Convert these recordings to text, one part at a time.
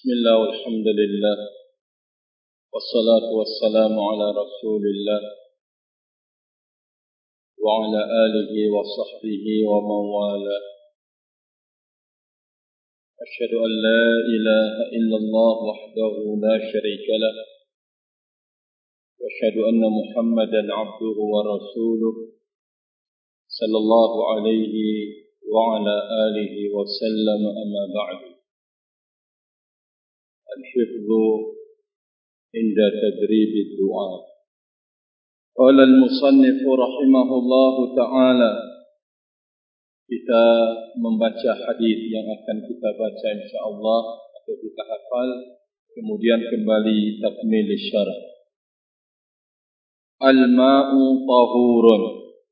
Bismillah walhamdulillah wassalatu wassalamu ala rasulillah wa ala alihi wa sahbihi wa mawala. Asyhadu an la ilaha illallah wahdahu la syarika lah wa asyhadu anna Muhammadan abduhu wa rasuluh sallallahu alaihi wa ala alihi wa sallam. Amma ba'du. الحفظ عند تدريب الدعاء. قال المصنف رحمه الله تعالى. Kita membaca hadis yang akan kita baca insyaallah atau kita hafal, kemudian kembali takmil syarah. Al-ma'u tahurun.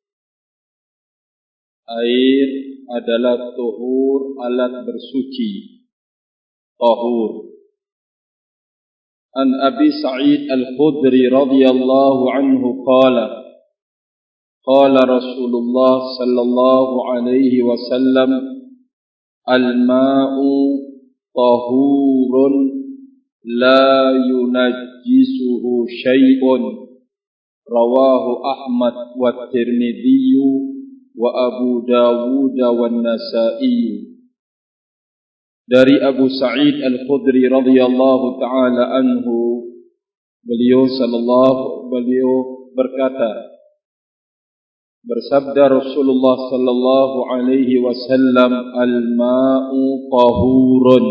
Air adalah tuhur, alat bersuci. Tahur. An Abi Sa'id Al-Khudri radhiyallahu anhu qala qala Rasulullah sallallahu alaihi wasallam al-ma'u tahurun la yunajjisuhu syai'un rawahu Ahmad wa Tirmidzi wa Abu Dawud wa Nasa'i. Dari Abu Sa'id Al-Khudri radhiyallahu ta'ala anhu, beliau berkata, bersabda Rasulullah sallallahu alaihi wasallam, al-ma'u tahurun.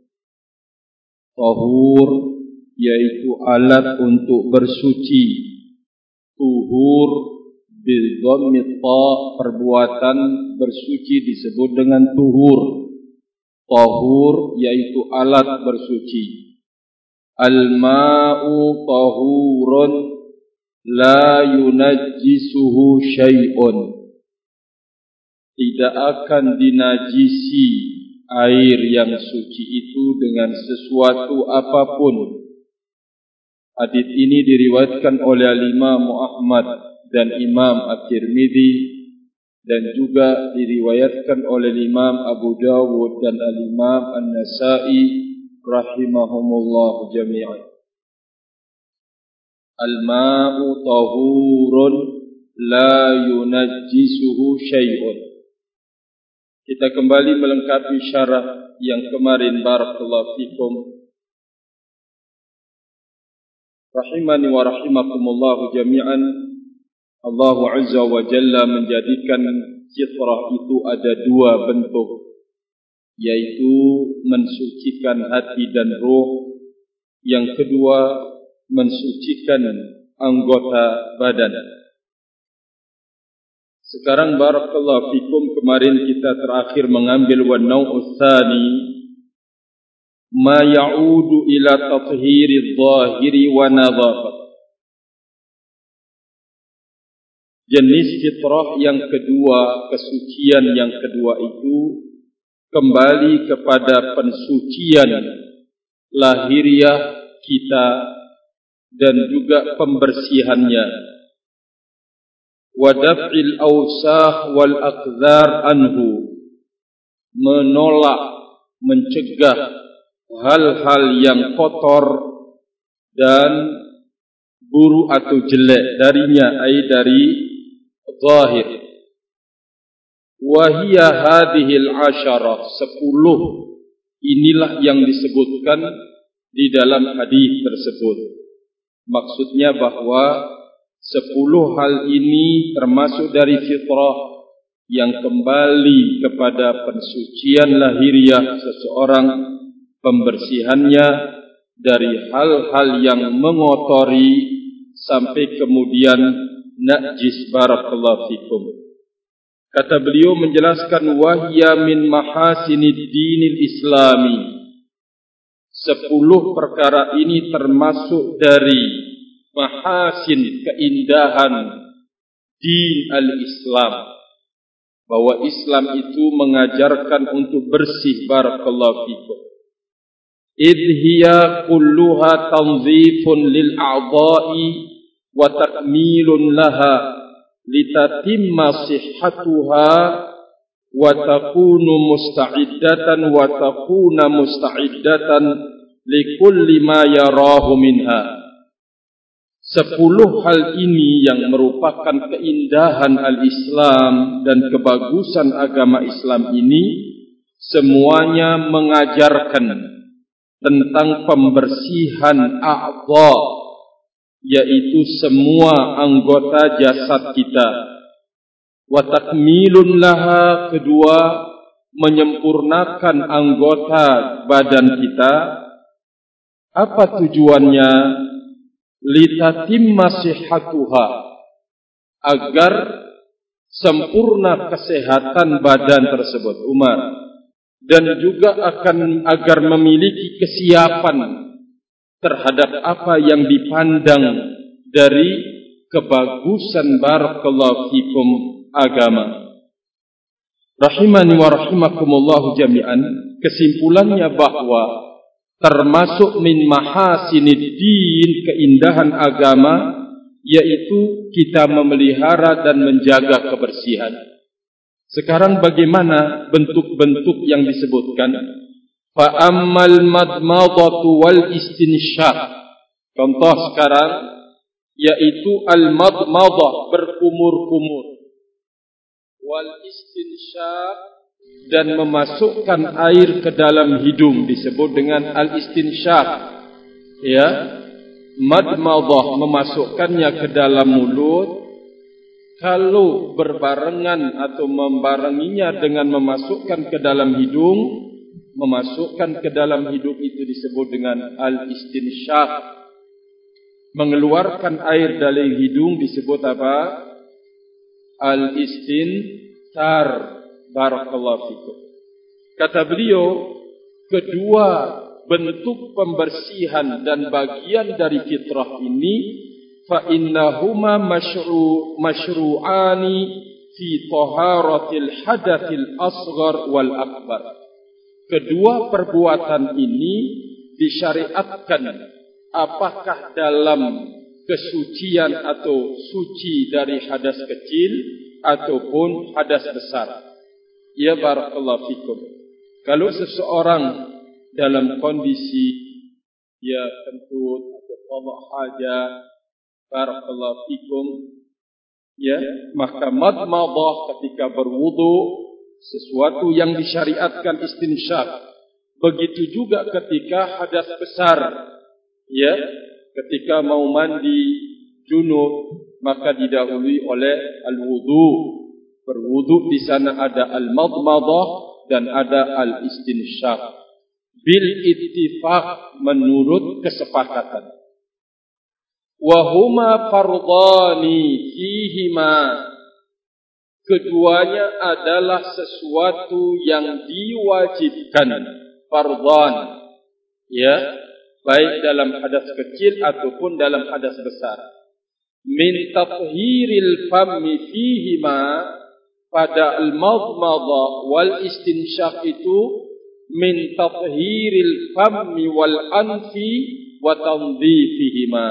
Tahur yaitu alat untuk bersuci. Tuhur bil dhammi ta, perbuatan bersuci disebut dengan tuhur. Tahur yaitu alat bersuci. Al-ma'u tahurun la yunajjisuhu syai'un. Tidak akan dinajisi air yang suci itu dengan sesuatu apapun. Hadis ini diriwayatkan oleh Imam Ahmad dan Imam At-Tirmidzi, dan juga diriwayatkan oleh Imam Abu Dawud dan Al-Imam An-Nasa'i rahimahumullah jami'an. Al-ma'u tahurun la yunajjisuhu syai'un. Kita kembali melengkapi syarah yang kemarin. Barakallahu fikum. Rahimani wa rahimakumullah jami'an. Allah Azza wa Jalla menjadikan fitrah itu ada dua bentuk, yaitu mensucikan hati dan roh. Yang kedua, mensucikan anggota badan. Sekarang barakallahu fikum, kemarin kita terakhir mengambil wan-naw'u tsani ma ya'udu ila tathhiri adh-dhahiri wa nadhafah. Jenis fitrah yang kedua, kesucian yang kedua itu kembali kepada pensucian lahiriah kita dan juga pembersihannya. Wa daf'il awsakh wal aqdhar anhu, menolak, mencegah hal-hal yang kotor dan buruk atau jelek darinya, ai dari zahir. Wahia hadhil asyarah, 10 inilah yang disebutkan di dalam hadis tersebut. Maksudnya bahwa 10 hal ini termasuk dari fitrah yang kembali kepada pensucian lahiriah seseorang, pembersihannya dari hal-hal yang mengotori sampai kemudian najis. Barakallahu fikum. Kata beliau menjelaskan, wahya min mahasinid dinil islami. 10 perkara ini termasuk dari mahasin, keindahan din al-Islam, bahwa Islam itu mengajarkan untuk bersih. Barakallahu fikum. Idh hiya kulluha tanzifun lil a'dha'i wa takmilun laha litatimma sihhatuha wa takunu musta'iddatan likulli ma yarahu minha. 10 hal ini yang merupakan keindahan al-Islam dan kebagusan agama Islam ini semuanya mengajarkan tentang pembersihan a'dha, yaitu semua anggota jasad kita. Wa takmilun laha, kedua, menyempurnakan anggota badan kita. Apa tujuannya? Litatimma sihhatuha, agar sempurna kesehatan badan tersebut, Umar, dan juga agar memiliki kesiapan terhadap apa yang dipandang dari kebagusan barakallahu fikum agama. Rahimani wa rahimakumullah jami'an. Kesimpulannya bahwa termasuk min mahasiniddin, keindahan agama, yaitu kita memelihara dan menjaga kebersihan. Sekarang bagaimana bentuk-bentuk yang disebutkan? Fa ammal madmadatu wal istinsyaq. Contoh sekarang yaitu al madmadah, berkumur-kumur, wal istinsyaq, dan memasukkan air ke dalam hidung disebut dengan al-istinsyaq. Ya, madmadah, memasukkannya ke dalam mulut. Kalau berbarengan atau membarenginya dengan memasukkan ke dalam hidung, memasukkan ke dalam hidung itu disebut dengan al-istinsyaq. Mengeluarkan air dari hidung disebut apa? Al-istinthar. Barakallahu fikum. Kata beliau, kedua bentuk pembersihan dan bagian dari fitrah ini, fa innahuma masyru'ani fi taharatil hadatsil asghar wal akbar. Kedua perbuatan ini disyariatkan apakah dalam kesucian atau suci dari hadas kecil ataupun hadas besar. Ya barakallahu fikum. Kalau seseorang dalam kondisi ya kentut atau qada hajat, barakallahu fikum, ya, maka madmadah ketika berwudu sesuatu yang disyariatkan istinsyaq. Begitu juga ketika hadas besar, ya, ketika mau mandi junub maka didahului oleh al-wudu. Berwudu di sana ada al-madmadah dan ada al-istinsyaq bil ittifaq, menurut kesepakatan. Wa huma fardhani fihima, keduanya adalah sesuatu yang diwajibkan, fardhan, ya, baik dalam hadas kecil ataupun dalam hadas besar. Min tathhiril fammi fihima, pada al-madmadah wal istinsyaq itu min tathhiril fammi wal anfi wa tanzifihima.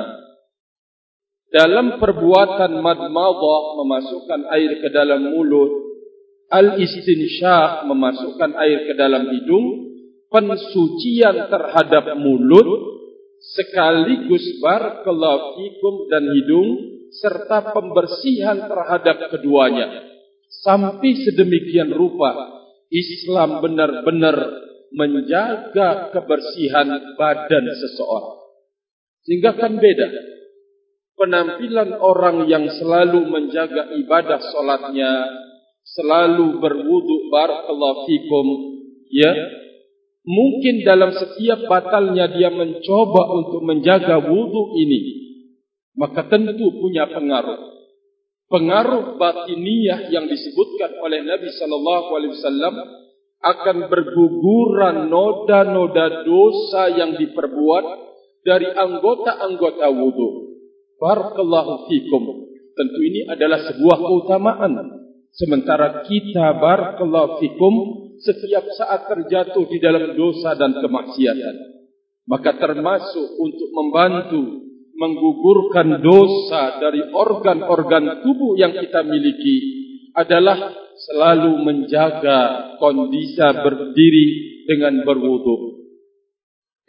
Dalam perbuatan madmadah, memasukkan air ke dalam mulut, al-istinsyaq, memasukkan air ke dalam hidung, pensucian terhadap mulut sekaligus barakallahu fikum dan hidung, serta pembersihan terhadap keduanya. Sampai sedemikian rupa Islam benar-benar menjaga kebersihan badan seseorang. Sehingga kan beda penampilan orang yang selalu menjaga ibadah solatnya, selalu berwudu barakallahu fikum, ya, mungkin dalam setiap batalnya dia mencoba untuk menjaga wudu ini, maka tentu punya pengaruh. Pengaruh batiniyah yang disebutkan oleh Nabi sallallahu alaihi wasallam akan berguguran noda-noda dosa yang diperbuat dari anggota-anggota wudu. Barakallahu fikum. Tentu ini adalah sebuah keutamaan. Sementara kita barakallahu fikum setiap saat terjatuh di dalam dosa dan kemaksiatan. Maka termasuk untuk membantu menggugurkan dosa dari organ-organ tubuh yang kita miliki adalah selalu menjaga kondisi berdiri dengan berwudu.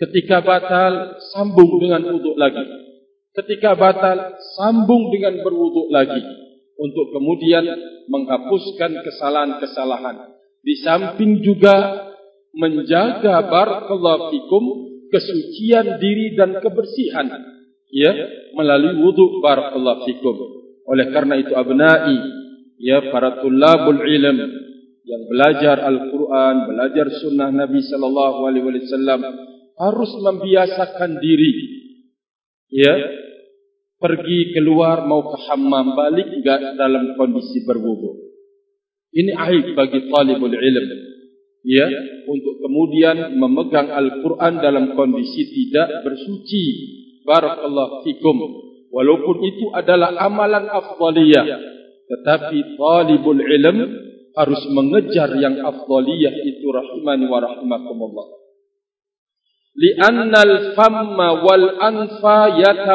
Ketika batal, sambung dengan wuduk lagi. Ketika batal, sambung dengan berwuduk lagi. Untuk kemudian menghapuskan kesalahan-kesalahan. Di samping juga menjaga barakallahu fikum kesucian diri dan kebersihan. Ya, melalui wuduk barakallahu fikum. Oleh karena itu abna'i, ya para tulabul ilm yang belajar Al-Quran, belajar sunnah Nabi sallallahu alaihi wasallam harus membiasakan diri. Ya, pergi keluar mau ke hammam, balik enggak dalam kondisi berwudu. Ini aib bagi talibul ilm. Ya, untuk kemudian memegang Al-Quran dalam kondisi tidak bersuci. Barakallahu fikum. Walaupun itu adalah amalan afdaliyah, tetapi talibul ilm harus mengejar yang afdaliyah itu rahimani wa rahimakumullah. Li'anna al-famma wal anfa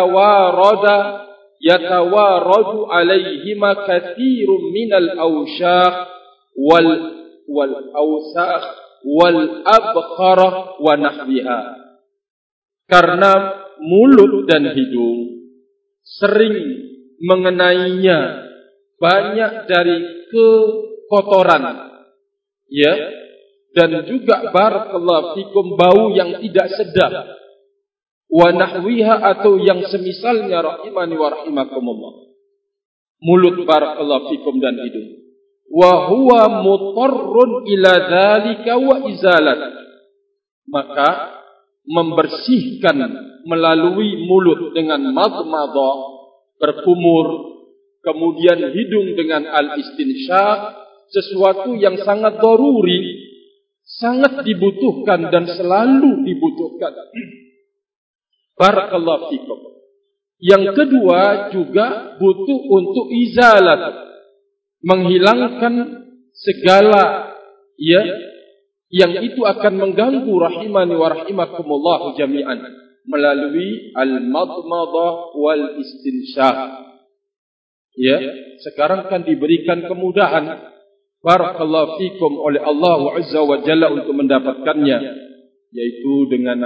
yatawaradu alaihima kathirun minal awshaq wal awsakh wal abkhara wa nahwiha. Karena mulut dan hidung sering mengenainya banyak dari kekotoran, ya, dan juga barakallahu fikum bau yang tidak sedap, wa nahwiha atau yang semisalnya rahimani wa rahimakumullah. Mulut barakallahu fikum dan hidung. Wa huwa mutarrun ila dzalika wa izalat. Maka membersihkan melalui mulut dengan madmadah, berkumur, kemudian hidung dengan al-istinsyaq, sesuatu yang sangat daruri, sangat dibutuhkan dan selalu dibutuhkan. Barakallahu fikum. Yang kedua juga butuh untuk izalat, menghilangkan segala ya yang itu akan mengganggu rahimani wa rahimakumullah jami'an melalui al-madmadah wal istinsyaq. Ya, sekarang kan diberikan kemudahan barakallahu fikum oleh Allah Azza wa Jalla untuk mendapatkannya, yaitu dengan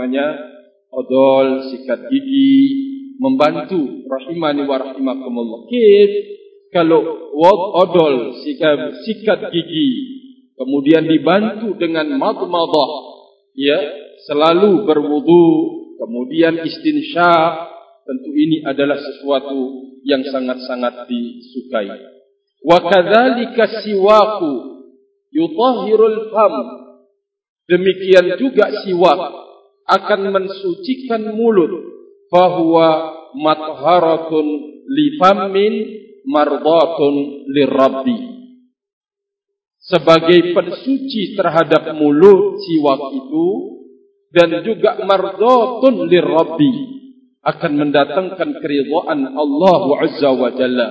odol, sikat gigi, membantu rahimani wa rahimakumullah. Kalau odol, sikat gigi, kemudian dibantu dengan madmadah, ya, selalu berwudu, kemudian istinsyaq, tentu ini adalah sesuatu yang sangat-sangat disukai. Wa kadzalika siwaku yutahhirul fam. Demikian juga siwak akan mensucikan mulut. Fahuwa matharatun li fammin mardatun lirabbi. Sebagai pensuci terhadap mulut siwak itu, dan juga mardatun lirabbi, akan mendatangkan keridhaan Allah Azza wa Jalla.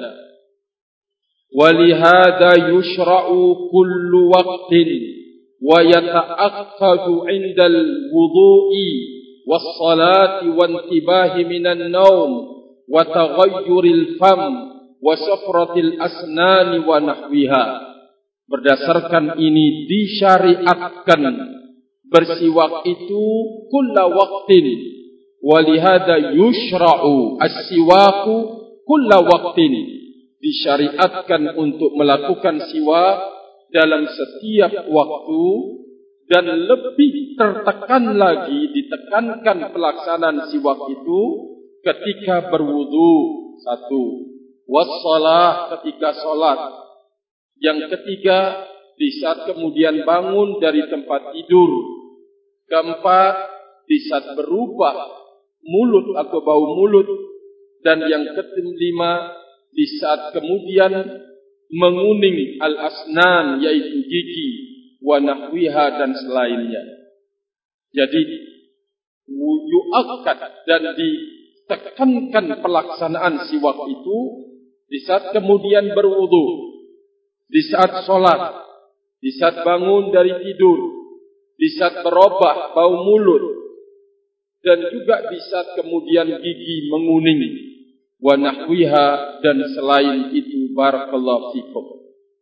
Walihada yushra'u kullu waqtin wa yata'aqqadu 'indal wudu'i was-salati wa intibahi minan naum wa taghayyuril fam wa safratil asnani wa nahwiha. Berdasarkan ini disyariatkan bersiwak itu kulla waqtin. Walihada yushra'u as-siwaku kulla waqtin. Disyariatkan untuk melakukan siwak dalam setiap waktu, dan lebih tertekan lagi, ditekankan pelaksanaan siwak itu ketika berwudu, satu, wassalah, ketika salat, yang ketiga di saat kemudian bangun dari tempat tidur, keempat di saat berubah mulut atau bau mulut, dan yang kelima di saat kemudian menguning al-asnan, yaitu gigi, wa nahwiha, dan selainnya. Jadi yu'akkad dan ditekankan pelaksanaan siwak itu di saat kemudian berwudu, di saat sholat, di saat bangun dari tidur, di saat berubah bau mulut, dan juga di saat kemudian gigi menguning, wa nahwiha, dan selain itu. Barakallahu fikum.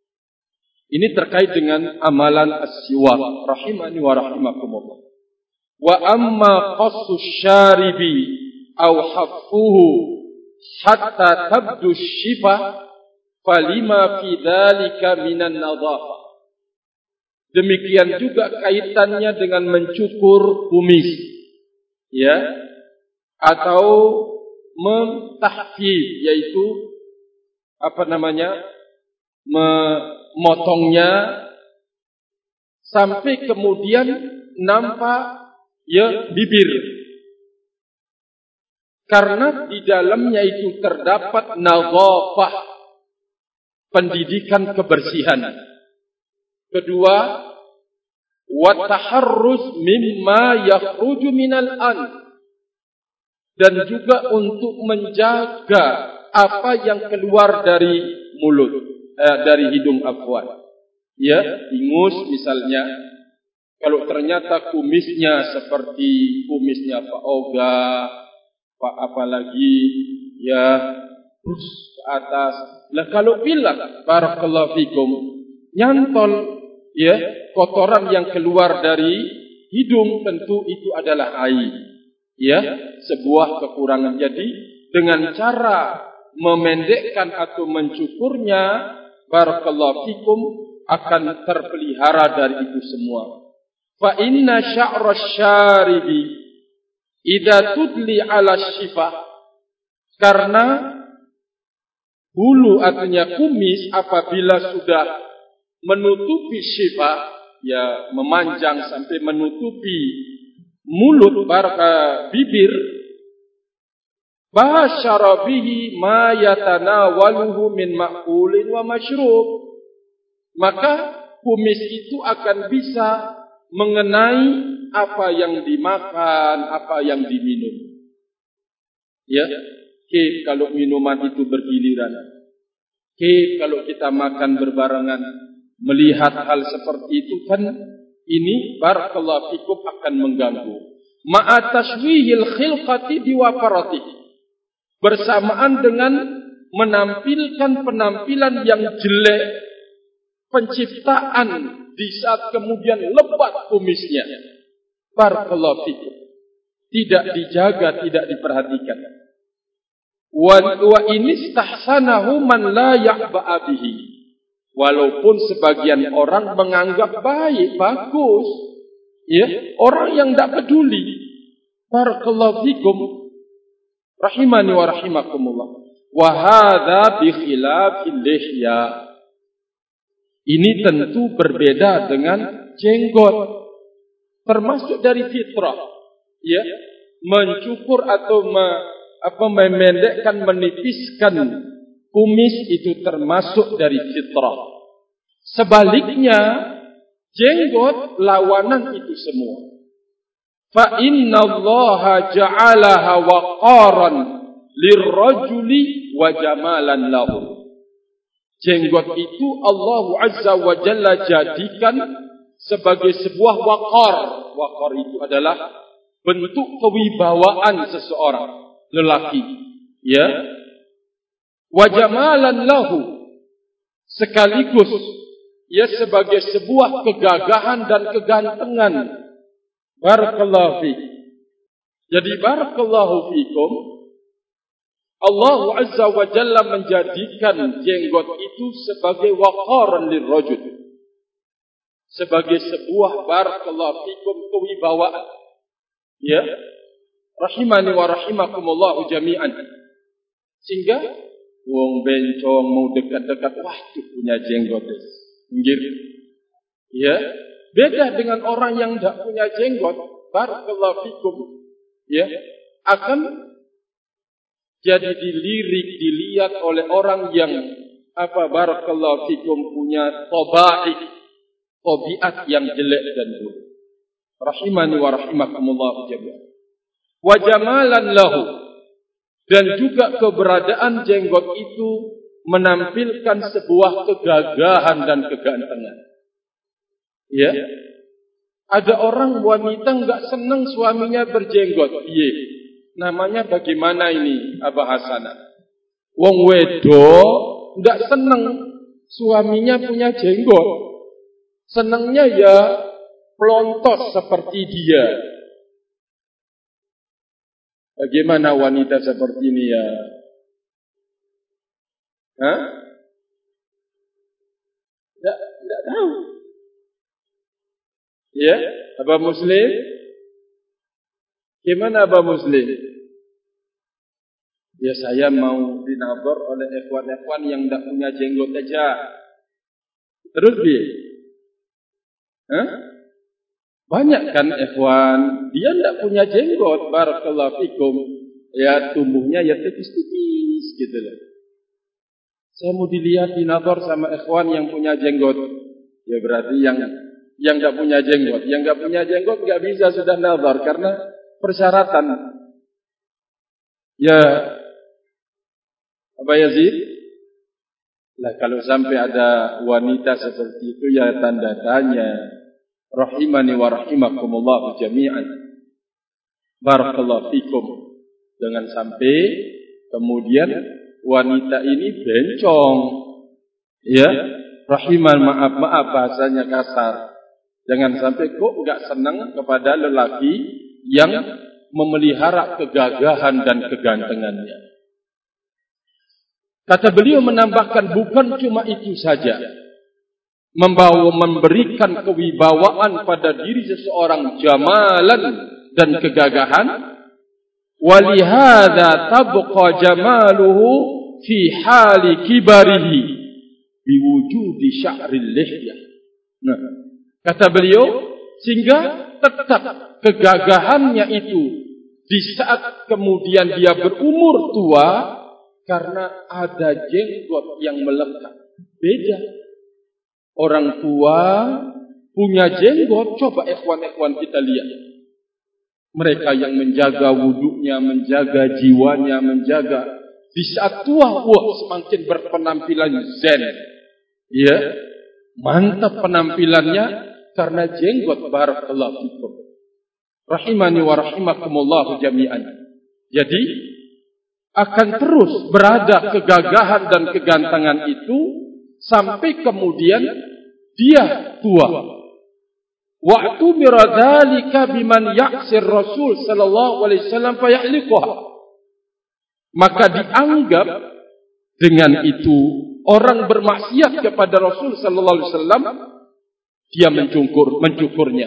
Ini terkait dengan amalan as-siwak rahimani wa rahimakumullah. Wa amma qassu syaribi aw haffuhu hatta tabdu shifa falima fi dzalika minan nadhafah. Demikian juga kaitannya dengan mencukur kumis, ya, atau mentahfif, yaitu memotongnya sampai kemudian nampak bibir, karena di dalamnya itu terdapat nadhafah, pendidikan kebersihan. Kedua, wa taharruz mimma yakhruju minal an, dan juga untuk menjaga apa yang keluar dari mulut, dari hidung afwan. Ya, ingus misalnya, kalau ternyata kumisnya seperti kumisnya Pak Oga, Pak apalagi ya, terus ke atas. Lah kalau bilang barakallahu fikum nyantol, ya, kotoran yang keluar dari hidung, tentu itu adalah aib, ya, sebuah kekurangan. Jadi dengan cara memendekkan atau mencukurnya, barakallahu fikum, akan terpelihara dari itu semua. Fa inna sya'ra syaribi idza tudli 'ala syifah, karena bulu artinya kumis apabila sudah menutupi syifah, ya, memanjang sampai menutupi mulut, bibir, basyara bihi ma yatanawaluhu min ma'kulin wa masyrub, maka kumis itu akan bisa mengenai apa yang dimakan, apa yang diminum. Ya, kalau minuman itu bergiliran, kalau kita makan berbarengan, melihat hal seperti itu kan ini barakallahu fikum akan mengganggu. Ma'a tashwihil khilqati biwafaratihi, bersamaan dengan menampilkan penampilan yang jelek penciptaan di saat kemudian lebat kumisnya. Barakallahu fikum, tidak dijaga, tidak diperhatikan. Wa inistahsanahu man la ya'ba'a bihi, walaupun sebagian orang menganggap baik, bagus, ya, orang yang tidak peduli. Barakallahu fikum, rahimani wa rahimakumullah. Wa hadza bi khilafil lihya, ini tentu berbeda dengan jenggot, termasuk dari fitrah, ya, mencukur atau memendekkan, menipiskan kumis itu termasuk dari fitrah. Sebaliknya, jenggot lawanan itu semua. Fa inna Allaha ja'alaha waqaran lirrajuli wa jamalan lahu. Jenggot itu Allah Azza wa Jalla jadikan sebagai sebuah waqar. Waqar itu adalah bentuk kewibawaan seseorang lelaki, ya. Wa jamalan lahu, sekaligus ya sebagai sebuah kegagahan dan kegantengan. Barakallahu fiik. Jadi barakallahu fiikum, Allah Azza wa Jalla menjadikan jenggot itu sebagai waqaran lirrajul, sebagai sebuah barakallahu fikum kewibawaan, ya, rahimani wa rahimakumullah jami'an. Sehingga wong bencong mau dekat-dekat, wah itu punya jenggot, pinggir, ya, beda dengan orang yang tidak punya jenggot, barakallahu fikum, ya, akan jadi dilirik, dilihat oleh orang yang barakallahu fikum punya tabiat yang jelek dan buruk. Rahimani wa rahimakumullah jami'an. Wa jamalan lahu, dan juga keberadaan jenggot itu menampilkan sebuah kegagahan dan kegantengan. Ya. Ada orang wanita enggak senang suaminya berjenggot. Iya. Namanya bagaimana ini Abah Hasanah? Wong wedo enggak senang suaminya punya jenggot. Senangnya ya pelontos seperti dia. Bagaimana wanita seperti ini ya? Hah? Tidak tahu. Ya, Abah Muslim? Gimana Abah Muslim? Ya saya mau dinabur oleh ikhwan-ikhwan yang tidak punya jenggot aja. Terus dia? Hah? Banyak kan ikhwan, dia tidak punya jenggot, barakallahu fikum. Ya tumbuhnya ya tipis-tipis gitu loh. Saya mau dilihat dinabur sama ikhwan yang punya jenggot. Ya berarti yang tidak punya jenggot. Yang tidak punya jenggot tidak bisa sudah nazar karena persyaratan. Ya, Abah Yazid? Lah kalau sampai ada wanita seperti itu ya tanda tanya. Rahimani wa rahimakumullah jami'an. Barakallahu fikum. Jangan sampai kemudian wanita ini bencong. Ya, rahiman maaf bahasanya kasar. Jangan sampai kok enggak senang kepada lelaki yang memelihara kegagahan dan kegantengannya. Kata beliau menambahkan bukan cuma itu saja. Memberikan kewibawaan pada diri seseorang jamalan dan kegagahan. Walihada tabqa jamaluhu fi hali kibarihi biwujudi sya'ril lihyah. Nah, kata beliau sehingga tetap kegagahannya itu di saat kemudian dia berumur tua karena ada jenggot yang melekat. Beda. Orang tua punya jenggot, coba ikhwan-ikhwan kita lihat. Mereka yang menjaga wudunya, menjaga jiwanya, menjaga. Di saat tua, semakin berpenampilan zen. Ya, mantap penampilannya karena jenggot barakallahu fikum. Rahimani wa rahimakumullah jami'an. Jadi, akan terus berada kegagahan dan kegantengan itu sampai kemudian dia tua. Waktu miradalika biman yaksir Rasul sallallahu alaihi wasallam fayahliquha. Maka dianggap dengan itu orang bermaksiat kepada Rasul sallallahu alaihi wasallam dia mencukurnya.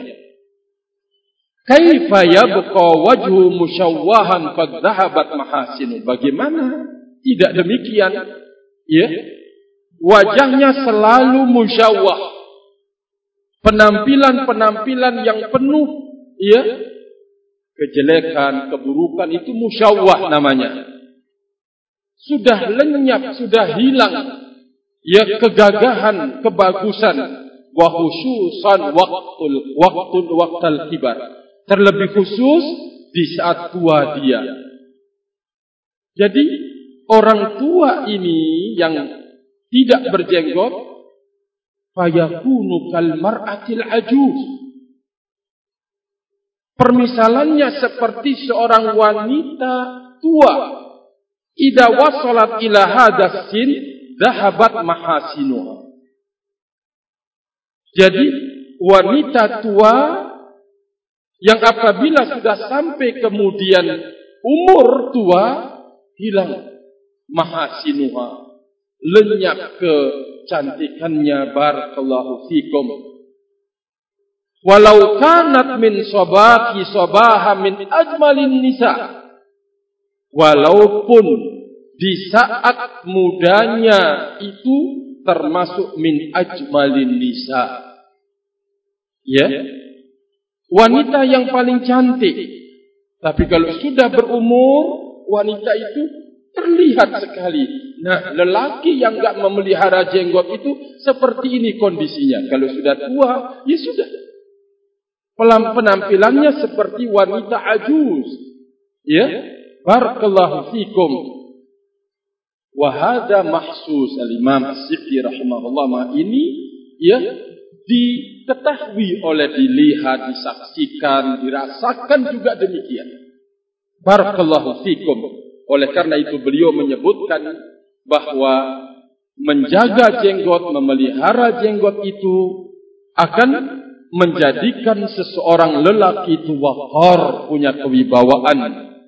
Kaifa yabqa wajhu musyawwahan qad dhahabat mahasinu. Bagaimana? Tidak demikian. Ya. Wajahnya selalu musyawwah. Penampilan-penampilan yang penuh ya kejelekan, keburukan itu musyawwah namanya. Sudah lenyap, sudah hilang ya kegagahan, kebagusan wa khususan waqtul kibar. Terlebih khusus di saat tua dia. Jadi orang tua ini yang tidak berjenggot fayakunu kal mar'atil ajuz. Permisalannya seperti seorang wanita tua. Idza wasalat ila hadas sin dhahabat mahasinuha. Jadi wanita tua yang apabila sudah sampai kemudian umur tua hilang mahasinuha. Lenyap kecantikannya barakallahu fikum. Walau kanat min sabaki sabaha min ajmalin nisa. Walaupun di saat mudanya itu termasuk min ajmalin nisa. Ya. Wanita yang paling cantik. Tapi kalau sudah berumur, wanita itu terlihat sekali. Nah, lelaki yang enggak memelihara jenggot itu seperti ini kondisinya. Kalau sudah tua, ya sudah. Penampilannya seperti wanita ajuz. Ya, barakallahu fikum. Wa hadza mahsus al-Imam As-Sibti rahimahullah. Ini ya diketahui oleh dilihat, disaksikan, dirasakan juga demikian. Barakallahu fikum. Oleh karena itu beliau menyebutkan bahwa menjaga jenggot, memelihara jenggot itu akan menjadikan seseorang lelaki itu waqar, punya kewibawaan.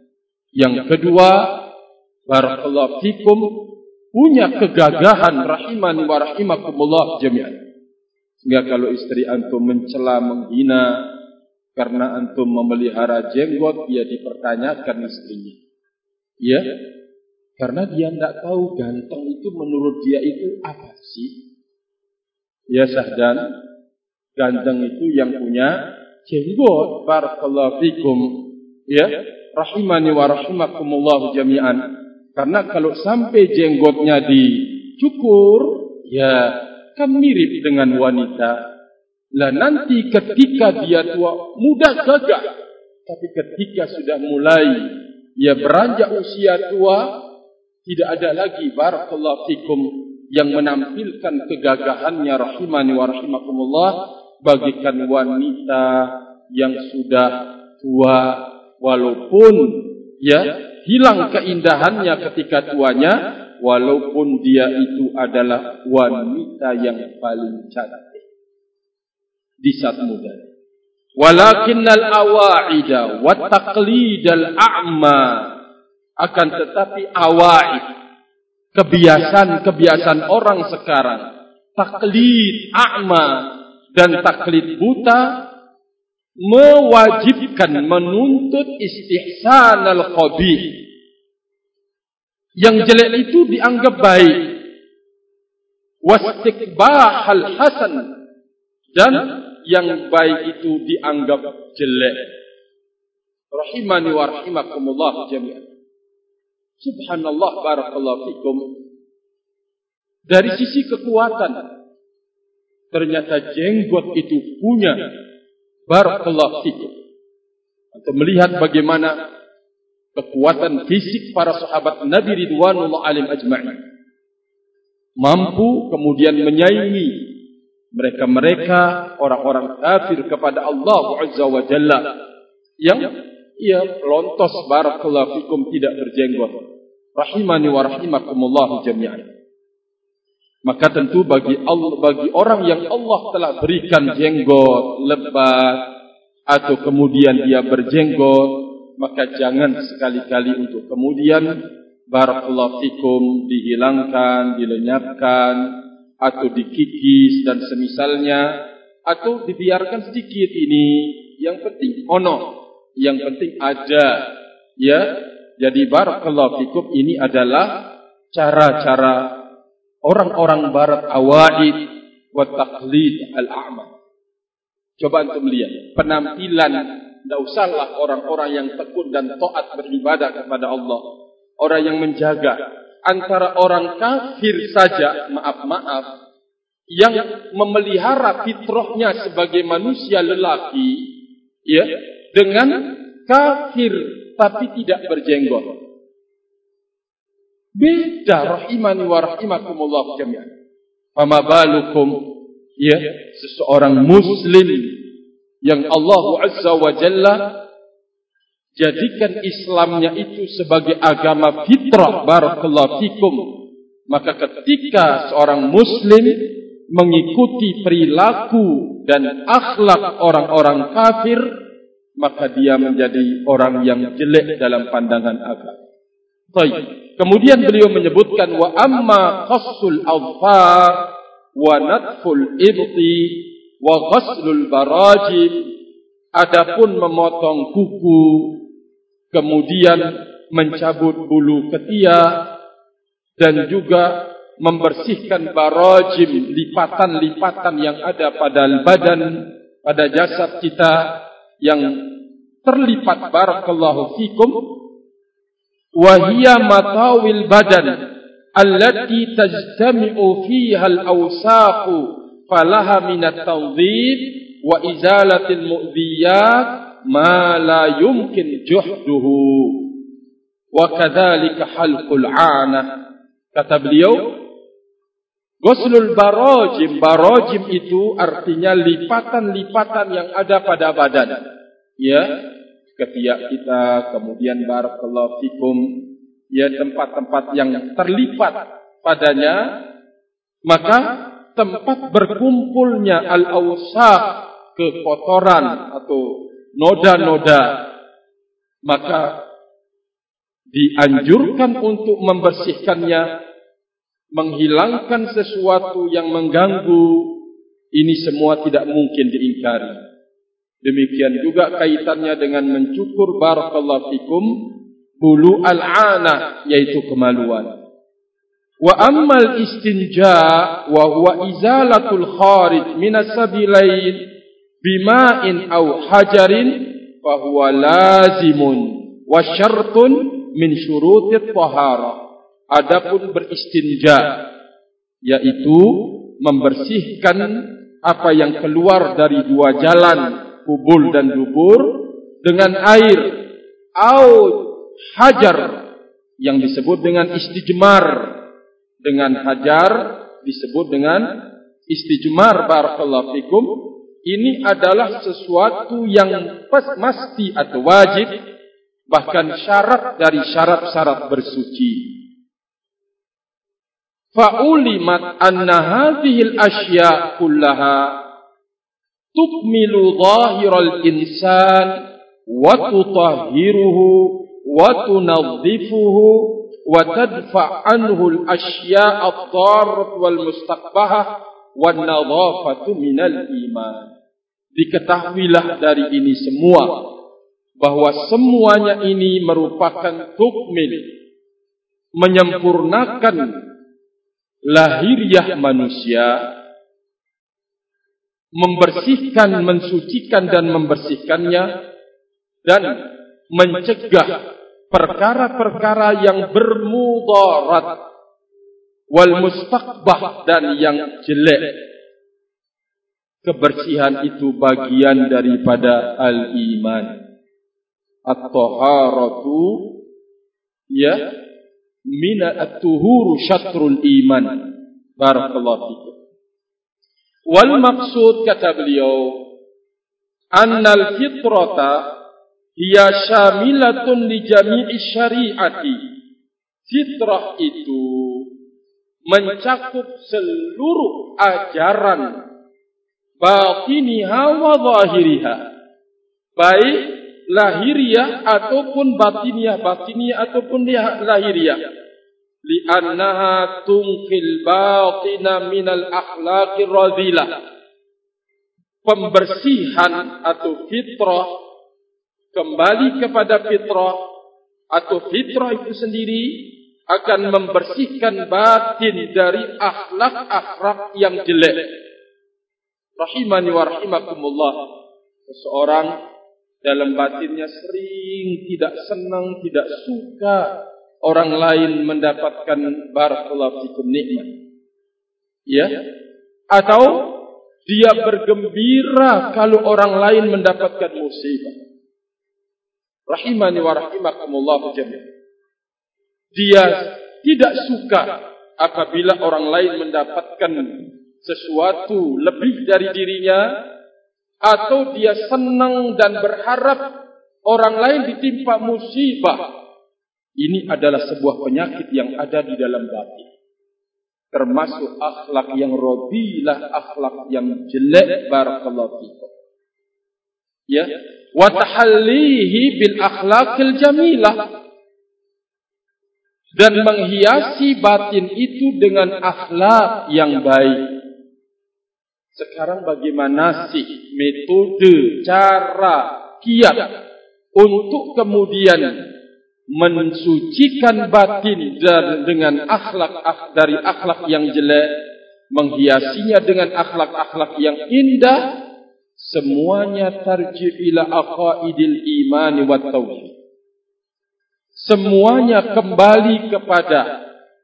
Yang kedua, barakallahu fikum, punya kegagahan rahimani wa rahimakumullah jami'an. Sehingga kalau istri antum mencela, menghina karena antum memelihara jenggot, ya dipertanyakan istrinya. Ya, karena dia tidak tahu ganteng itu menurut dia itu apa sih. Ya Sahdan, ganteng itu yang punya jenggot, barakallahu fikum. Ya, rahimani wa rahimakumullah jami'an. Karena kalau sampai jenggotnya dicukur, ya kan mirip dengan wanita. Lah nanti ketika dia tua, mudah gagah. Tapi ketika sudah mulai, ya beranjak usia tua, tidak ada lagi barakallahu fikum yang menampilkan kegagahannya rahimani wa rahimakumullah bagikan wanita yang sudah tua, walaupun ya hilang keindahannya ketika tuanya, walaupun dia itu adalah wanita yang paling cantik di saat muda. Walakinnal awa'ida wa taqlidal a'ma, akan tetapi awa'id, kebiasaan orang sekarang, taklid a'ma dan taklid buta, mewajibkan menuntut istihsan al-qabih. Yang jelek itu dianggap baik, wastiqbah al-hasan, dan yang baik itu dianggap jelek. Rahimani wa rahimakumullah jami'an. Subhanallah, barakallahu fikum. Dari sisi kekuatan, ternyata jenggot itu punya barakallahu fikum. Untuk melihat bagaimana kekuatan fisik para sahabat Nabi ridwanullah alaihim ajma'in, mampu kemudian menyaingi mereka-mereka orang-orang kafir kepada Allah Azza wa Jalla yang ia lontos barakallahu fikum tidak berjenggot. Rahimani wa rahimakumullah jami'an. Maka tentu bagi orang yang Allah telah berikan jenggot lebat atau kemudian dia berjenggot, maka jangan sekali-kali untuk kemudian barakallahu fikum dihilangkan, dilenyapkan atau dikikis dan semisalnya, atau dibiarkan sedikit. Ini yang penting yang penting ada, ya. Jadi barakallahu fikum, ini adalah cara-cara orang-orang barat awaid wa taqlid al-a'ma. Coba antum lihat penampilan, tidak usahlah orang-orang yang tekun dan taat beribadah kepada Allah, orang yang menjaga. Antara orang kafir saja, maaf, yang memelihara fitrahnya sebagai manusia lelaki, ya, dengan kafir tapi tidak berjenggot, beda. Rahimani wa rahimakumullah jami'an. Fama balukum, ya, seseorang muslim yang Allah Azza wa Jalla jadikan Islamnya itu sebagai agama fitrah, barakallahu fikum. Maka ketika seorang muslim mengikuti perilaku dan akhlak orang-orang kafir, maka dia menjadi orang yang jelek dalam pandangan agama. Baik. Kemudian beliau menyebutkan wa amma qassul adfar wa natful ibti wa ghaslul barajim, adapun memotong kuku, kemudian mencabut bulu ketiak, dan juga membersihkan barajim, lipatan-lipatan yang ada pada badan, pada jasad kita yang terlipat barakallahu fikum. Wahia matawil badan allati tajtami'u fiha al-awsaqu falaha minat tanzib wa izalatil mu'diyat ma la yumkin juhduhu wa kadzalika halqul 'anah. Kata beliau, ghuslul barajim itu artinya lipatan-lipatan yang ada pada badan, ya, ketiak kita, kemudian barakallahu fikum, ya, tempat-tempat yang terlipat padanya, maka tempat berkumpulnya al-awsaq, kekotoran atau noda-noda, maka dianjurkan untuk membersihkannya, menghilangkan sesuatu yang mengganggu, ini semua tidak mungkin diingkari. Demikian juga kaitannya dengan mencukur barakallahu fikum bulu al-'anah, yaitu kemaluan. Wa ammal istinja wa huwa izalatul kharij minas sabilain bima'in aw hajarin fa huwa lazimun wa syartun min syurutit taharah. Adapun beristinja, yaitu membersihkan apa yang keluar dari dua jalan, kubul dan dubur, dengan air atau hajar yang disebut dengan istijmar. Dengan hajar disebut dengan istijmar, barakallahu fikum. Ini adalah sesuatu yang mesti atau wajib, bahkan syarat dari syarat-syarat bersuci. Fa'ulimat anna hadhil asya' kullaha tukmilu zahiral insan wa tutahhiruhu wa tunadhifuhu wa tadfa' anhu al-asya' ad-darrah wal mustaqbahah wan nadhafatu minal iman. Diketahuilah dari ini semua bahwa semuanya ini merupakan tukmil, menyempurnakan lahiriah manusia, membersihkan, mensucikan dan membersihkannya, dan mencegah perkara-perkara yang bermudarat wal mustaqbah dan yang jelek. Kebersihan itu bagian daripada al-iman. At-taharatu ya mina at-tuhuru syatrul iman. Barakallahu fikum. Wal maqsud, kata beliau, annal fitrata hiya syamilatun li jami'i syari'ati. Fitrah itu mencakup seluruh ajaran batiniha wa zahiriha, baik lahiriah ataupun batiniah, batiniah ataupun lahiriah. Li'annaha tunqil batina minal akhlaqir radhilah. Pembersihan atau fitrah kembali kepada fitrah atau fitrah itu sendiri akan membersihkan batin dari akhlak-akhlak yang jelek. Rahimani wa rahimakumullah. Seseorang dalam batinnya sering tidak senang, tidak suka orang lain mendapatkan barakallahu fikum nikmat. Ya? Atau dia bergembira kalau orang lain mendapatkan musibah. Rahimani wa rahimakumullah jami'an. Dia tidak suka apabila orang lain mendapatkan sesuatu lebih dari dirinya, atau dia senang dan berharap orang lain ditimpa musibah. Ini adalah sebuah penyakit yang ada di dalam batin. Termasuk akhlak yang radhilah, akhlak yang jelek, barakallahu fikum. Ya, wa tahallihi bil akhlaqil jamilah, dan menghiasi batin itu dengan akhlak yang baik. Sekarang bagaimana sih metode, cara, kiat untuk kemudian mensucikan batin dengan akhlak dari akhlak yang jelek, menghiasinya dengan akhlak-akhlak yang indah? Semuanya tarji' ila aqaidil imani wat tauhid. Semuanya kembali kepada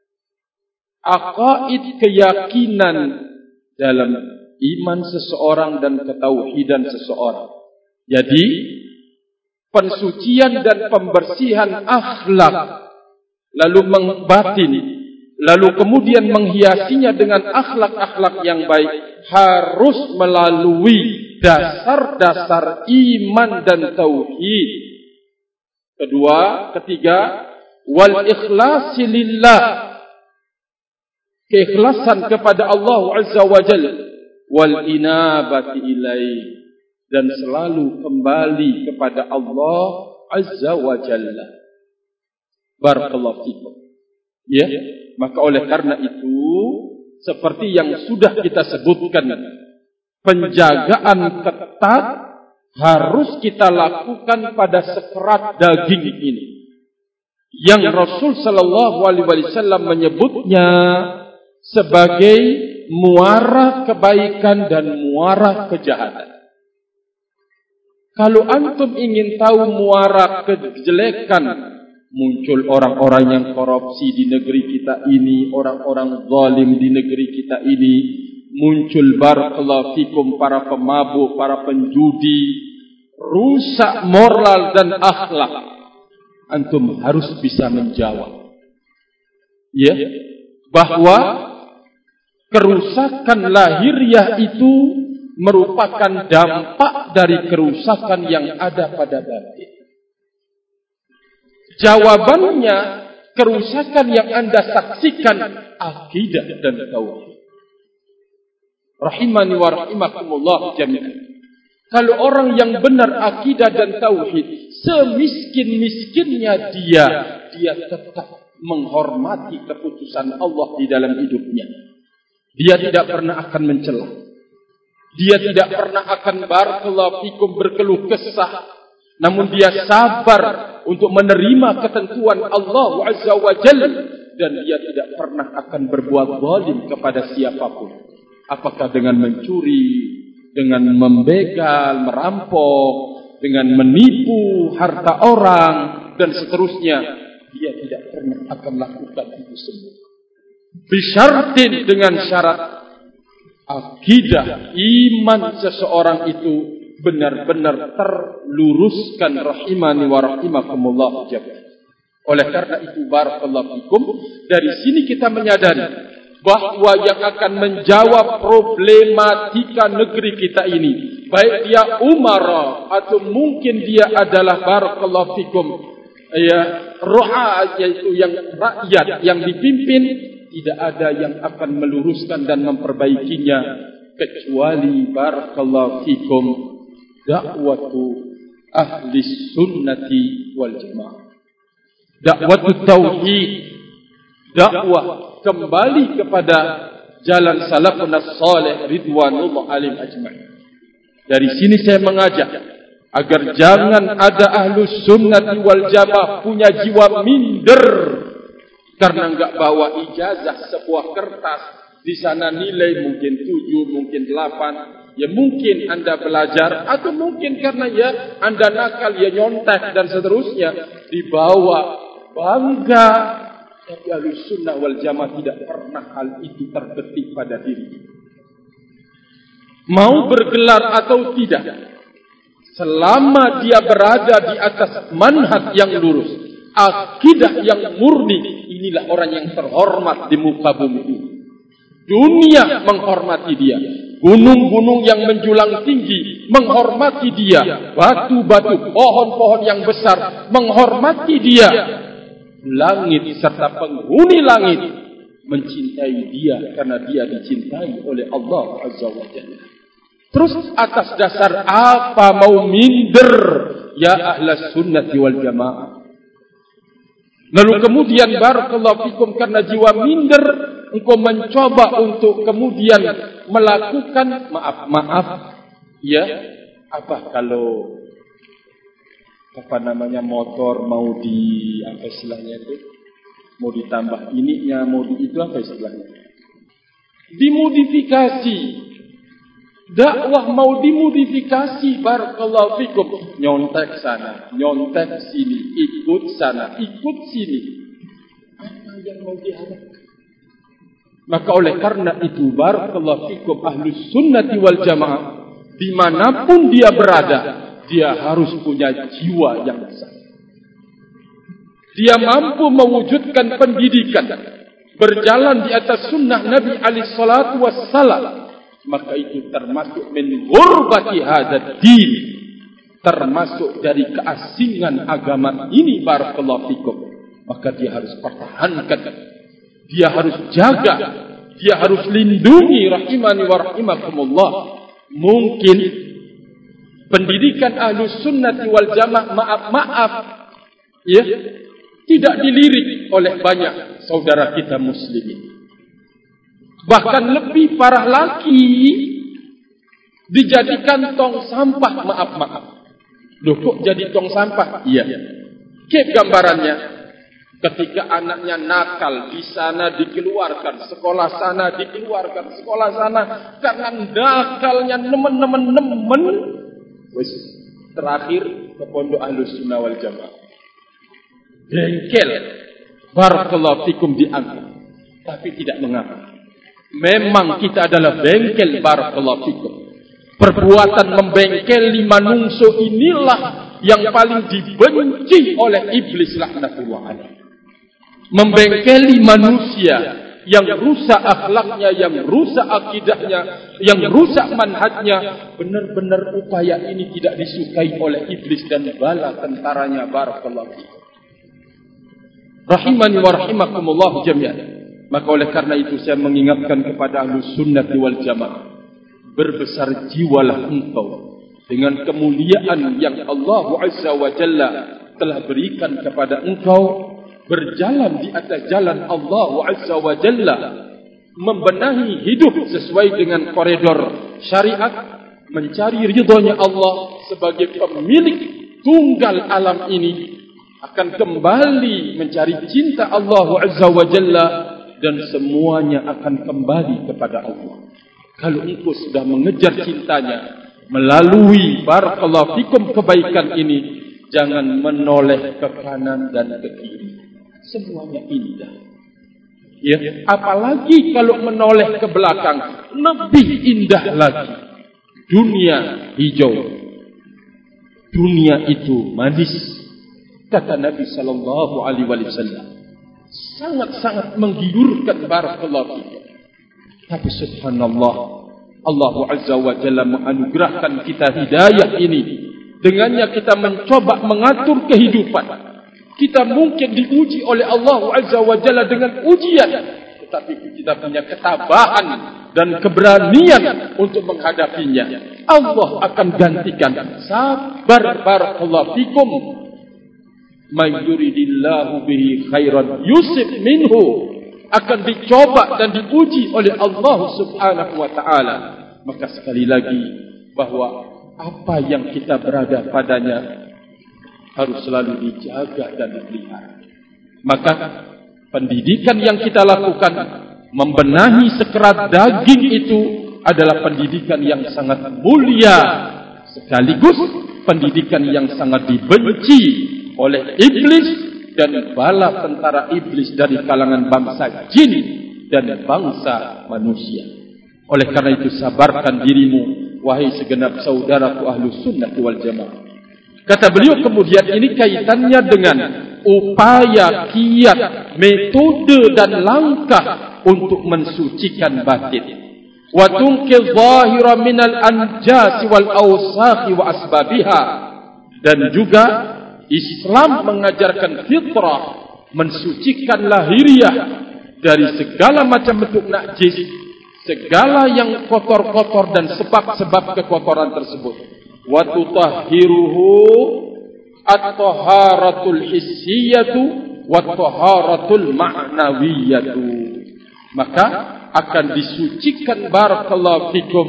aqaid, keyakinan dalam iman seseorang dan ketauhidan seseorang. Jadi pensucian dan pembersihan akhlak, lalu membatin, lalu kemudian menghiasinya dengan akhlak-akhlak yang baik, harus melalui dasar-dasar iman dan tauhid. Kedua, ketiga, wal ikhlasi lillah, keikhlasan kepada Allah Azza wa Jalla, wal inabati ilaih, dan selalu kembali kepada Allah Azza wa Jalla. Barakallahu fikum. Ya, maka oleh karena itu seperti yang sudah kita sebutkan, penjagaan ketat harus kita lakukan pada sekerat daging ini. Yang Rasul sallallahu alaihi wasallam menyebutnya sebagai muara kebaikan dan muara kejahatan. Kalau antum ingin tahu muara kejelekan, muncul orang-orang yang korupsi di negeri kita ini, orang-orang zalim di negeri kita ini, muncul barakallahu fikum para pemabuk, para penjudi, rusak moral dan akhlak. Antum harus bisa menjawab, ya, bahwa kerusakan lahiriah itu merupakan dampak dari kerusakan yang ada pada batin. Jawabannya, kerusakan yang Anda saksikan akidah dan tauhid. Rahimani wa rahimakumullah jami'an. Kalau orang yang benar akidah dan tauhid, semiskin-miskinnya dia tetap menghormati keputusan Allah di dalam hidupnya. Dia tidak pernah akan mencela. Dia tidak pernah akan barakallahu fikum berkeluh kesah. Namun dia sabar untuk menerima ketentuan Allah Azza wa Jalla, dan dia tidak pernah akan berbuat zalim kepada siapapun. Apakah dengan mencuri, dengan membegal, merampok, dengan menipu harta orang dan seterusnya, dia tidak pernah akan lakukan itu semua. Bisyartin, dengan syarat akidah iman seseorang itu benar-benar terluruskan. Rahimani wa rahimakumullah jami'an. Oleh karena itu barakallahu fikum, dari sini kita menyadari bahwa yang akan menjawab problematika negeri kita ini, baik dia umara atau mungkin dia adalah barakallahu fikum, ya, ru'a, yaitu yang rakyat yang dipimpin, tidak ada yang akan meluruskan dan memperbaikinya kecuali barakallahu fikum dakwatu ahli sunnati wal jamaah, dakwatu tauhid, dakwah kembali kepada jalan salafun as-salih ridwanullah alaihim ajma'in. Dari sini saya mengajak agar jangan ada ahlus sunnati wal jamaah punya jiwa minder karena enggak bawa ijazah sebuah kertas, di sana nilai mungkin 7, mungkin 8. Ya mungkin Anda belajar, atau mungkin karena ya Anda nakal, ya nyontek dan seterusnya, dibawa bangga. Tapi Ahlus Sunnah wal Jamaah tidak pernah hal itu terbetik pada diri. Mau bergelar atau tidak, selama dia berada di atas manhaj yang lurus, akidah yang murni, inilah orang yang terhormat di muka bumi ini. Dunia menghormati dia. Gunung-gunung yang menjulang tinggi menghormati dia. Batu-batu, pohon-pohon yang besar menghormati dia. Langit serta penghuni langit mencintai dia karena dia dicintai oleh Allah Azza wa Jalla. Terus atas dasar apa mau minder ya ahlas sunnati wal jamaah? Lalu kemudian barakallahu fikum, karena jiwa minder engkau mencoba untuk kemudian melakukan maaf ya, apa kalau motor mau di apa istilahnya itu, mau ditambah ininya, mau di itu apa istilahnya, dimodifikasi. Dakwah mau dimodifikasi, barakallahu fikum, nyontek sana, nyontek sini, ikut sana, ikut sini. Apa yang mau diharapkan? Maka oleh karena itu barakallahu fikum, ahlus sunnati wal jamaah dimanapun dia berada, dia harus punya jiwa yang besar. Dia mampu mewujudkan pendidikan, berjalan di atas sunnah Nabi alaihi salatu wassalam. Maka itu termasuk min ghurbati hadzal din, termasuk dari keasingan agama ini barakallahu fikum. Maka dia harus pertahankan, dia harus jaga, dia harus lindungi. Rahimani wa rahimakumullah. Mungkin pendidikan ahlus sunnati wal jamaah maaf ya, tidak dilirik oleh banyak saudara kita muslimin. Bahkan lebih parah lagi, dijadikan tong sampah. Maaf. Loh, kok jadi tong sampah? Iya. Kayak gambarannya, ketika anaknya nakal, di sana dikeluarkan, sekolah sana dikeluarkan, sekolah sana, karena nakalnya nemen. Wes, terakhir ke pondok Ahlus Sunnah wal Jamaah. Bengkel, barakallahu fikum, diangkat, tapi tidak mengapa. Memang kita adalah bengkel, barakallahu fikum. Perbuatan membengkeli manungso inilah yang paling dibenci oleh iblis laknatullah alaih. Membengkeli manusia yang rusak akhlaknya, yang rusak akidahnya, yang rusak manhajnya. Benar-benar upaya ini tidak disukai oleh iblis dan bala tentaranya, barakallahu fikum. Rahimani wa rahimakumullah jami'an. Maka oleh karena itu saya mengingatkan kepada Ahlus Sunnah wal Jamaah, berbesar jiwalah engkau dengan kemuliaan yang Allah Azza wa Jalla telah berikan kepada engkau, berjalan di atas jalan Allah Azza wa Jalla, membenahi hidup sesuai dengan koridor syariat, mencari ridhonya Allah sebagai pemilik tunggal alam ini, akan kembali mencari cinta Allah Azza wa Jalla, dan semuanya akan kembali kepada Allah. Kalau engkau sudah mengejar cintanya melalui barakallahu fikum kebaikan ini, jangan menoleh ke kanan dan ke kiri. Semuanya indah. Ya, apalagi kalau menoleh ke belakang, lebih indah lagi. Dunia hijau, dunia itu manis, kata Nabi sallallahu alaihi wasallam. Sangat-sangat menggiurkan, barakallahu fikum. Tapi subhanallah, Allah Azza wa Jalla menganugerahkan kita hidayah ini. Dengannya kita mencoba mengatur kehidupan. Kita mungkin diuji oleh Allah Azza wa Jalla dengan ujian, tetapi kita punya ketabahan dan keberanian untuk menghadapinya. Allah akan gantikan. Sabar, barakallahu fikum. Man yuridillahu bihi khairan yusib minhu, akan dicoba dan diuji oleh Allah Subhanahu wa taala. Maka sekali lagi, bahwa apa yang kita berada padanya harus selalu dijaga dan dipelihara. Maka pendidikan yang kita lakukan, membenahi sekerat daging itu adalah pendidikan yang sangat mulia, sekaligus pendidikan yang sangat dibenci oleh iblis dan bala tentara iblis dari kalangan bangsa jin dan bangsa manusia. Oleh karena itu, sabarkan dirimu, wahai segenap saudaraku Ahlus Sunnah wal Jamaah. Kata beliau kemudian, ini kaitannya dengan upaya, kiat, metode dan langkah untuk mensucikan batin. Wa tunqidh zahira minal anjasi wal awsakhi wa asbabiha. Dan juga Islam mengajarkan fitrah, mensucikan lahiriah dari segala macam bentuk najis, segala yang kotor-kotor dan sebab-sebab kekotoran tersebut. Wa tutahhiruhu at-taharatul hissiyatu wa taharatul ma'nawiyatu. Maka akan disucikan, barakallahu fikum,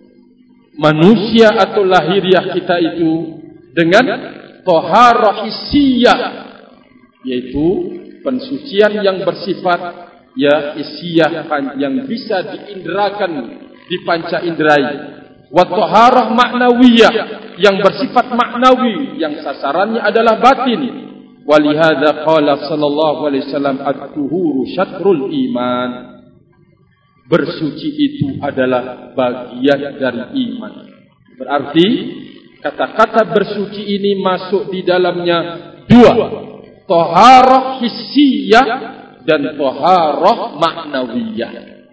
manusia atau lahiriah kita itu dengan taharah hissiyah, yaitu pensucian yang bersifat ya hissiyah, yang bisa diindrakan, dipanca indrai. Wa taharah ma'nawiyah, yang bersifat maknawi, yang sasarannya adalah batin. Walihada qala sallallahu alaihi wasallam, at-tuhuru syatrul iman. Bersuci itu adalah bagian dari iman. Berarti kata-kata bersuci ini masuk di dalamnya dua, taharah hissiyah dan taharah ma'nawiyah.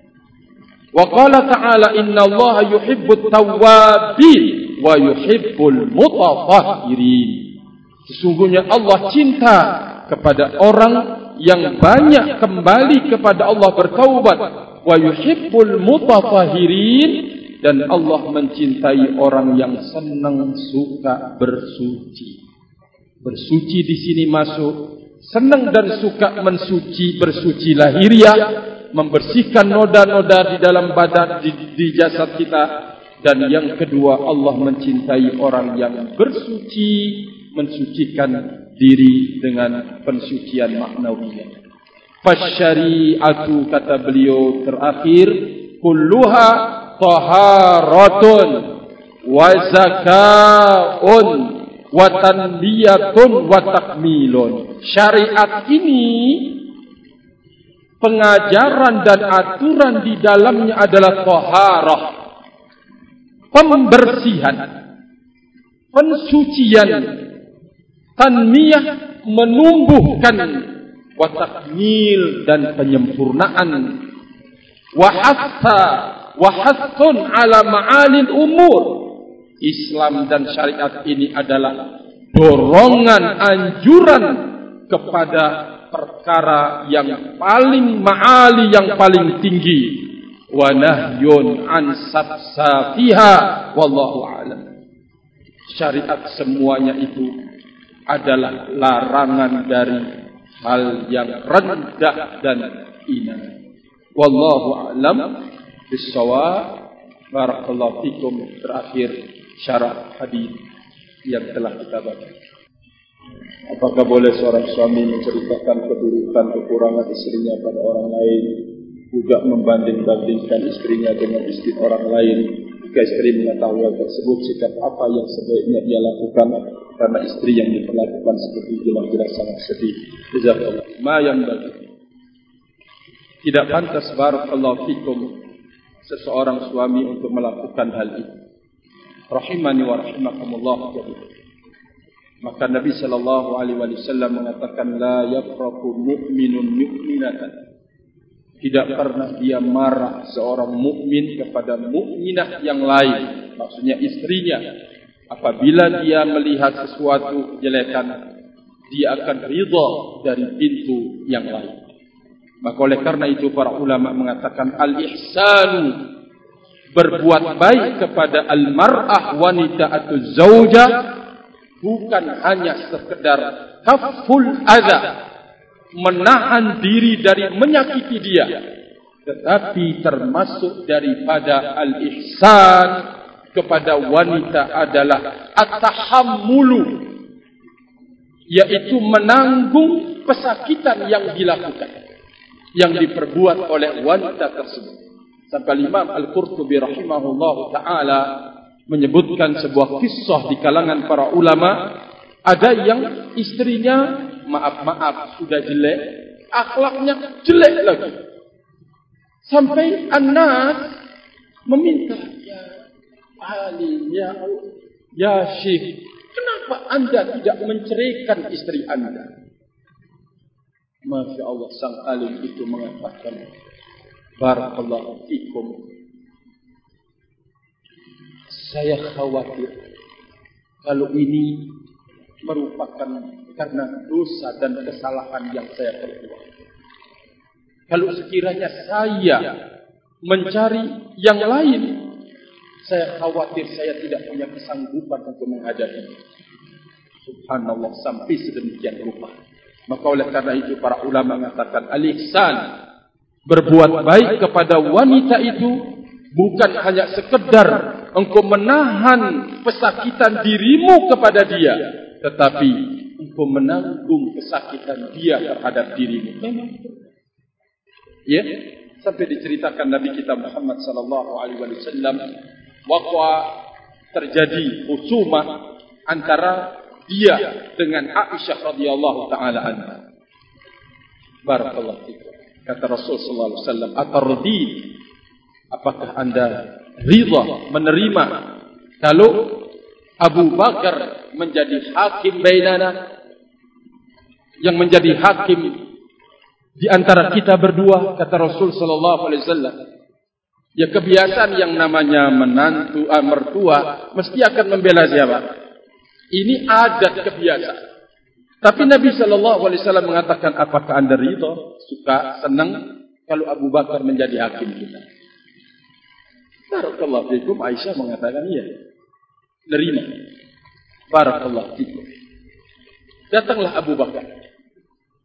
Wa qala ta'ala, innallaha yuhibbut tawwabin wa yuhibbul mutatahhirin. Sesungguhnya Allah cinta kepada orang yang banyak kembali kepada Allah bertaubat, wa yuhibbul mutatahhirin, dan Allah mencintai orang yang senang, suka bersuci. Bersuci di sini masuk senang dan suka bersuci lahiriah, membersihkan noda-noda di dalam badan, di jasad kita. Dan yang kedua, Allah mencintai orang yang bersuci, mensucikan diri dengan pensucian maknawiyah. Fasyari'atu, kata beliau terakhir, kulluha taharatun wa zakaun wa tanbiyatun wa takmilun. Syariat ini, pengajaran dan aturan di dalamnya adalah taharah, pembersihan, pensucian, tanmiyah, menumbuhkan, wa takmil, dan penyempurnaan, wa hathun ala ma'alil umur. Islam dan syariat ini adalah dorongan, anjuran kepada perkara yang paling ma'ali, yang paling tinggi. Wa nahyun an safsafiha wallahu a'lam. Syariat semuanya itu adalah larangan dari hal yang rendah dan hina. Wallahu a'lam bissawab. Barakallahu fikum. Terakhir syarah hadis yang telah kita baca. Apakah boleh seorang suami menceritakan keburukan kekurangan istrinya pada orang lain, juga membanding-bandingkan istrinya dengan istri orang lain? Jika istri mengetahui hal tersebut, sikap apa yang sebaiknya ia lakukan? Karena istri yang diperlakukan seperti jelas-jelas sangat sedih. Jazakallah. Ma yang bagi. Tidak pantas, barakallahu fikum, seseorang suami untuk melakukan hal itu. Rahimani wa rahimakumullah. Maka Nabi sallallahu alaihi wasallam mengatakan, la yafraku mu'minun mu'minatan. Tidak pernah dia marah seorang mukmin kepada mukminah yang lain, maksudnya istrinya. Apabila dia melihat sesuatu kejelekan, dia akan ridha dari pintu yang lain. Maka oleh karena itu para ulama mengatakan al-ihsanu, berbuat baik kepada al-mar'ah, wanita atau zaujah, bukan hanya sekedar kaful adza, menahan diri dari menyakiti dia, tetapi termasuk daripada al-ihsan kepada wanita adalah at-tahammulu, yaitu menanggung pesakitan yang dilakukan, yang diperbuat oleh wanita tersebut. Sampai Imam Al-Qurtubi rahimahullahu ta'ala menyebutkan sebuah kisah di kalangan para ulama. Ada yang istrinya maaf sudah jelek, akhlaknya jelek lagi, sampai anak meminta, ya alim, ya syekh, kenapa anda tidak menceraikan istri anda? Masya Allah, sang alim itu mengatakan, barakallahu fikum, saya khawatir kalau ini merupakan karena dosa dan kesalahan yang saya perbuat. Kalau sekiranya saya mencari yang lain, saya khawatir saya tidak punya kesanggupan untuk menghadapi. Subhanallah, sampai sedemikian rupa. Maka oleh karena itu para ulama mengatakan al-ihsan, berbuat baik kepada wanita itu bukan hanya sekedar engkau menahan pesakitan dirimu kepada dia, tetapi engkau menanggung kesakitan dia terhadap dirimu. Memang, ya, sampai diceritakan Nabi kita Muhammad sallallahu alaihi wasallam bahwa terjadi husumah antara dia dengan Aisyah radhiyallahu taala anha. Barakallahu fikum. Kata Rasul sallallahu alaihi wasallam, "Atardi, apakah Anda ridha menerima kalau Abu Bakar menjadi hakim bainana, yang menjadi hakim di antara kita berdua?" Kata Rasul sallallahu alaihi wasallam. Ya, kebiasaan yang namanya menantu mertua mesti akan membela siapa? Ini adat kebiasaan. Tapi Nabi sallallahu alaihi wasallam mengatakan, apakah Anda ridha, suka, senang kalau Abu Bakar menjadi hakim kita? Barakallahu fikum. Aisyah mengatakan iya, nerima. Barakallahu fikum. Datanglah Abu Bakar.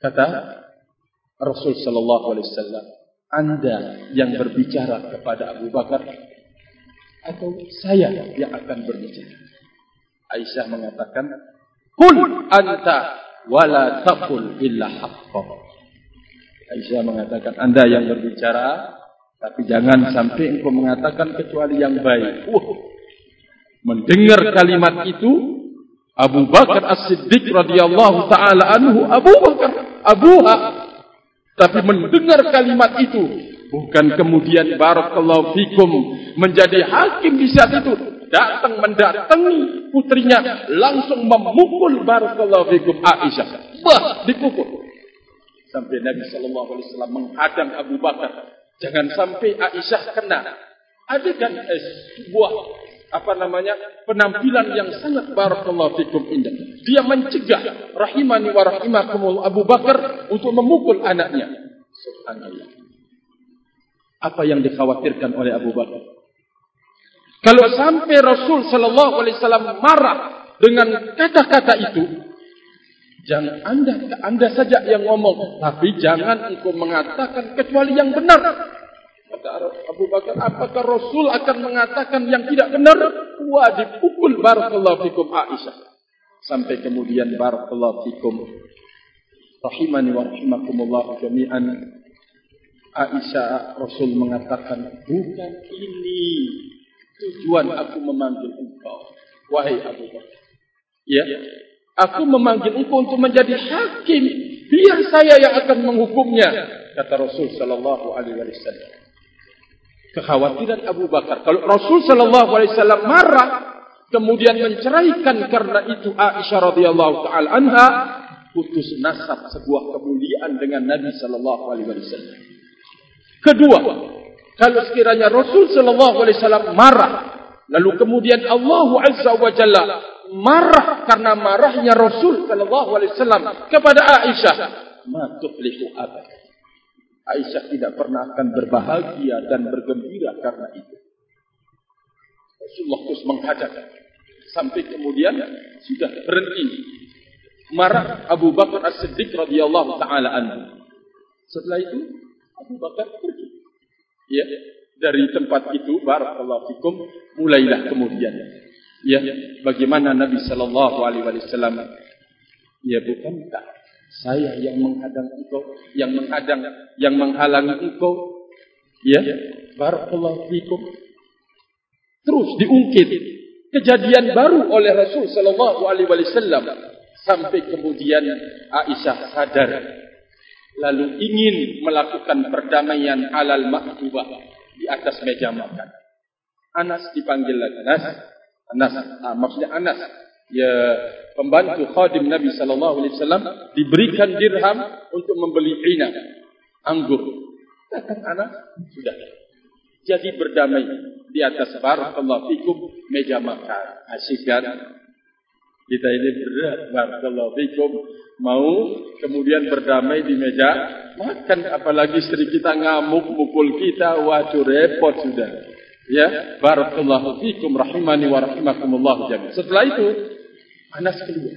Kata Rasul sallallahu alaihi wasallam, Anda yang berbicara kepada Abu Bakar atau saya yang akan berbicara? Aisyah mengatakan, "Qul anta wala taqul illa haqqan." Aisyah mengatakan, Anda yang berbicara, tapi jangan sampai engkau mengatakan kecuali yang baik. Mendengar kalimat itu, Abu Bakar As-Siddiq radhiyallahu taala anhu, Abu Bakar, Abuha. Tapi mendengar kalimat itu, bukan kemudian barakallahu fikum menjadi hakim di saat itu, datang mendatangi putrinya, langsung memukul barakallahu fikum Aisyah. Dipukul. Sampai Nabi sallallahu alaihi wasallam menghadang Abu Bakar, jangan sampai Aisyah kena. Ada kan sebuah penampilan yang sangat barakallahu fikum indah. Dia mencegah rahimani wa rahimakumullah Abu Bakar untuk memukul anaknya. Subhanallah. Apa yang dikhawatirkan oleh Abu Bakar? Kalau sampai Rasul sallallahu alaihi wasallam marah dengan kata-kata itu, jangan anda saja yang ngomong, tapi jangan engkau mengatakan kecuali yang benar. Kata Abu Bakar, apakah Rasul akan mengatakan yang tidak benar? Wah, dipukul barakallahu fikum Aisyah. Sampai kemudian barakallahu fikum rahimani wa rahimakumullah jami'an, Aisyah, Rasul mengatakan, bukan ini tujuan aku memanggil engkau, wahai Abu Bakar. Ya, aku memanggil engkau untuk menjadi hakim, biar saya yang akan menghukumnya, kata Rasul sallallahu alaihi wasallam. Kekhawatiran Abu Bakar, kalau Rasul sallallahu alaihi wasallam marah kemudian menceraikan karena itu Aisyah radhiyallahu taala anha, putus nasab sebuah kemuliaan dengan Nabi sallallahu alaihi wasallam. Kedua, kalau sekiranya Rasul sallallahu alaihi wasallam marah, lalu kemudian Allah azza wa jalla marah karena marahnya Rasul sallallahu alaihi wasallam kepada Aisyah, ma tuflihu abad. Aisyah tidak pernah akan berbahagia dan bergembira karena itu. Rasulullah terus menghadap sampai kemudian sudah berhenti marah Abu Bakar As-Siddiq radhiyallahu taala anhu. Setelah itu Abu Bakar pergi. Ya, dari tempat itu barakallahu fikum mulailah kemudian ya, bagaimana Nabi sallallahu alaihi wasallam, ya bukankah saya yang menghadang engkau, yang menghalangi engkau, ya, barakallahu fikum. Terus diungkit kejadian baru oleh Rasul sallallahu alaihi wasallam sampai kemudian Aisyah sadar, lalu ingin melakukan perdamaian alal maktubah di atas meja makan. Anas dipanggil lagi. Maksudnya Anas, ya, pembantu khadim Nabi sallallahu alaihi wasallam, diberikan dirham untuk membeli inab, anggur. Datang Anas, sudah jadi berdamai di atas barakallahu fikum meja makan. Asyik kan? Kita ini berat barakallahu fikum mau kemudian berdamai di meja makan, apalagi istri kita ngamuk mukul kita, waduh repot sudah. Ya, barakallahu fikum rahimani wa rahimakumullah jami'an. Setelah itu Anas keluar.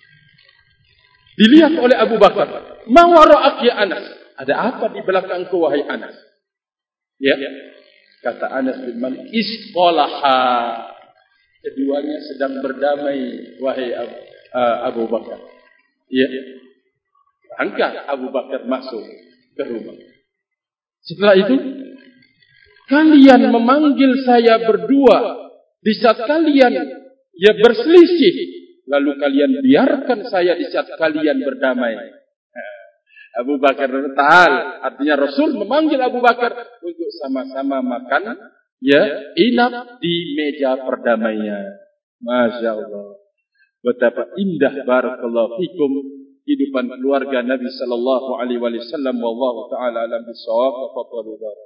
Dilihat oleh Abu Bakar, "Ma wara'ak ya Anas?" Ada apa di belakangku wahai Anas? Ya. Kata Anas bin Malik, "Isqalaha." Keduanya sedang berdamai wahai Abu Bakar. Ya. Angkat Abu Bakar masuk ke rumah. Setelah itu, kalian memanggil saya berdua di saat kalian ya berselisih, lalu kalian biarkan saya di saat kalian berdamai. Abu Bakar taal, artinya Rasul memanggil Abu Bakar untuk sama-sama makan ya inap di meja perdamaian. Masya Allah, betapa indah barakallahu fikum kehidupan keluarga Nabi sallallahu alaihi wasallam. Wallahu taala alam bisawab.